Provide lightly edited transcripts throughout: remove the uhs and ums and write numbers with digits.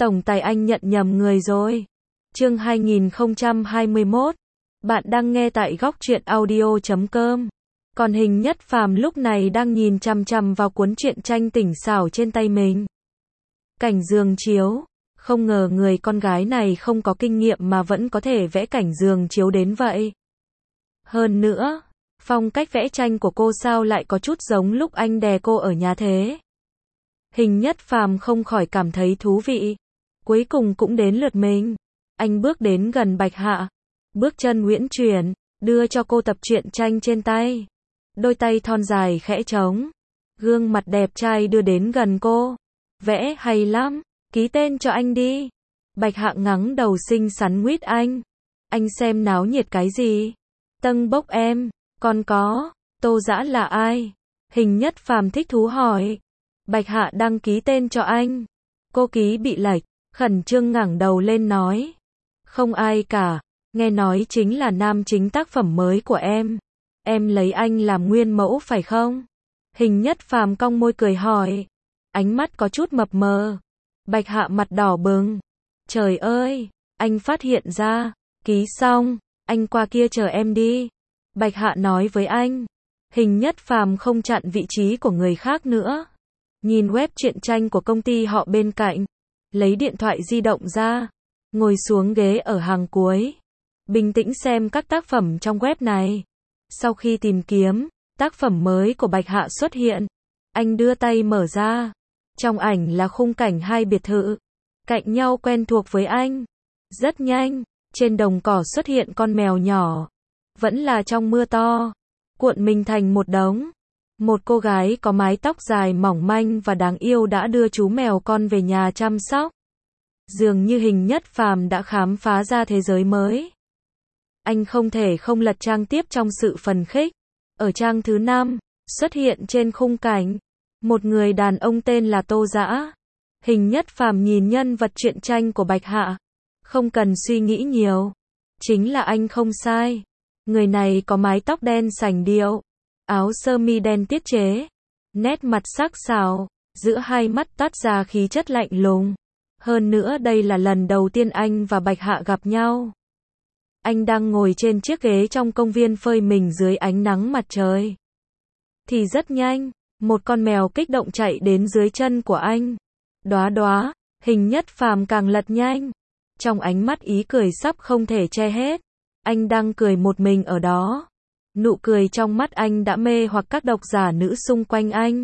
Tổng tài anh nhận nhầm người rồi. Chương 2021. Bạn đang nghe tại góc truyện audio.com. Còn Hình Nhất Phàm lúc này đang nhìn chằm chằm vào cuốn truyện tranh tỉnh xảo trên tay mình. Cảnh giường chiếu. Không ngờ người con gái này không có kinh nghiệm mà vẫn có thể vẽ cảnh giường chiếu đến vậy. Hơn nữa, phong cách vẽ tranh của cô sao lại có chút giống lúc anh đè cô ở nhà thế. Hình Nhất Phàm không khỏi cảm thấy thú vị. Cuối cùng cũng đến lượt mình. Anh bước đến gần Bạch Hạ, bước chân uyển chuyển, đưa cho cô tập truyện tranh trên tay. Đôi tay thon dài khẽ trống, gương mặt đẹp trai đưa đến gần cô. Vẽ hay lắm, ký tên cho anh đi. Bạch Hạ ngẩng đầu xinh xắn nguyết anh. Anh xem náo nhiệt cái gì? Tân bốc em, còn có, Tô Dã là ai? Hình Nhất Phàm thích thú hỏi. Bạch Hạ đăng ký tên cho anh. Cô ký bị lệch, khẩn trương ngẩng đầu lên nói. Không ai cả, nghe nói chính là nam chính tác phẩm mới của em. Em lấy anh làm nguyên mẫu phải không? Hình Nhất Phàm cong môi cười hỏi. Ánh mắt có chút mập mờ. Bạch Hạ mặt đỏ bừng. Trời ơi, anh phát hiện ra. Ký xong, anh qua kia chờ em đi. Bạch Hạ nói với anh. Hình Nhất Phàm không chặn vị trí của người khác nữa. Nhìn web truyện tranh của công ty họ bên cạnh. Lấy điện thoại di động ra. Ngồi xuống ghế ở hàng cuối. Bình tĩnh xem các tác phẩm trong web này. Sau khi tìm kiếm, tác phẩm mới của Bạch Hạ xuất hiện. Anh đưa tay mở ra. Trong ảnh là khung cảnh hai biệt thự. Cạnh nhau quen thuộc với anh. Rất nhanh, trên đồng cỏ xuất hiện con mèo nhỏ. Vẫn là trong mưa to. Cuộn mình thành một đống. Một cô gái có mái tóc dài mỏng manh và đáng yêu đã đưa chú mèo con về nhà chăm sóc. Dường như Hình Nhất Phàm đã khám phá ra thế giới mới. Anh không thể không lật trang tiếp trong sự phấn khích. Ở trang thứ 5, xuất hiện trên khung cảnh. Một người đàn ông tên là Tô Dã. Hình Nhất Phàm nhìn nhân vật truyện tranh của Bạch Hạ. Không cần suy nghĩ nhiều. Chính là anh không sai. Người này có mái tóc đen sành điệu. Áo sơ mi đen tiết chế. Nét mặt sắc sảo. Giữa hai mắt toát ra khí chất lạnh lùng. Hơn nữa đây là lần đầu tiên anh và Bạch Hạ gặp nhau. Anh đang ngồi trên chiếc ghế trong công viên phơi mình dưới ánh nắng mặt trời. Thì rất nhanh, một con mèo kích động chạy đến dưới chân của anh. Đóa đóa, Hình Nhất Phàm càng lật nhanh. Trong ánh mắt ý cười sắp không thể che hết. Anh đang cười một mình ở đó. Nụ cười trong mắt anh đã mê hoặc các độc giả nữ xung quanh anh.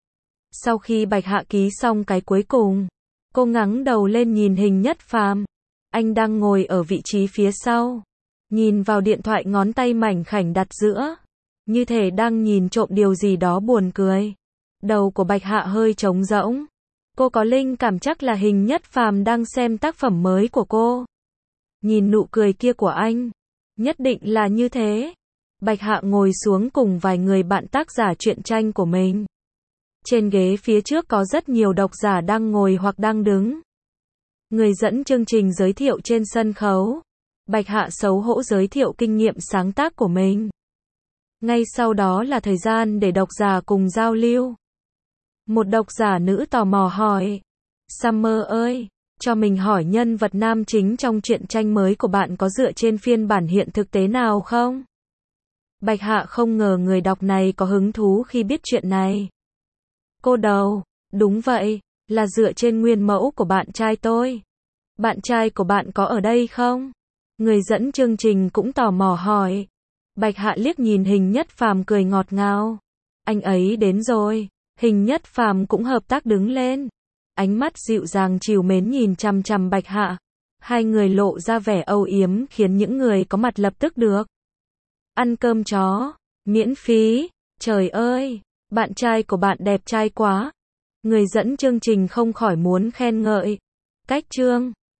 Sau khi Bạch Hạ ký xong cái cuối cùng, cô ngẩng đầu lên nhìn Hình Nhất Phàm. Anh đang ngồi ở vị trí phía sau. Nhìn vào điện thoại ngón tay mảnh khảnh đặt giữa. Như thể đang nhìn trộm điều gì đó buồn cười. Đầu của Bạch Hạ hơi trống rỗng. Cô có linh cảm chắc là Hình Nhất Phàm đang xem tác phẩm mới của cô. Nhìn nụ cười kia của anh. Nhất định là như thế. Bạch Hạ ngồi xuống cùng vài người bạn tác giả truyện tranh của mình. Trên ghế phía trước có rất nhiều độc giả đang ngồi hoặc đang đứng. Người dẫn chương trình giới thiệu trên sân khấu. Bạch Hạ xấu hổ giới thiệu kinh nghiệm sáng tác của mình. Ngay sau đó là thời gian để độc giả cùng giao lưu. Một độc giả nữ tò mò hỏi. Summer ơi, cho mình hỏi nhân vật nam chính trong truyện tranh mới của bạn có dựa trên phiên bản hiện thực tế nào không? Bạch Hạ không ngờ người đọc này có hứng thú khi biết chuyện này. Cô đầu, đúng vậy, là dựa trên nguyên mẫu của bạn trai tôi. Bạn trai của bạn có ở đây không? Người dẫn chương trình cũng tò mò hỏi. Bạch Hạ liếc nhìn Hình Nhất Phàm cười ngọt ngào. Anh ấy đến rồi. Hình Nhất Phàm cũng hợp tác đứng lên. Ánh mắt dịu dàng trìu mến nhìn chằm chằm Bạch Hạ. Hai người lộ ra vẻ âu yếm khiến những người có mặt lập tức được. Ăn cơm chó, miễn phí. Trời ơi, bạn trai của bạn đẹp trai quá. Người dẫn chương trình không khỏi muốn khen ngợi. Cách chương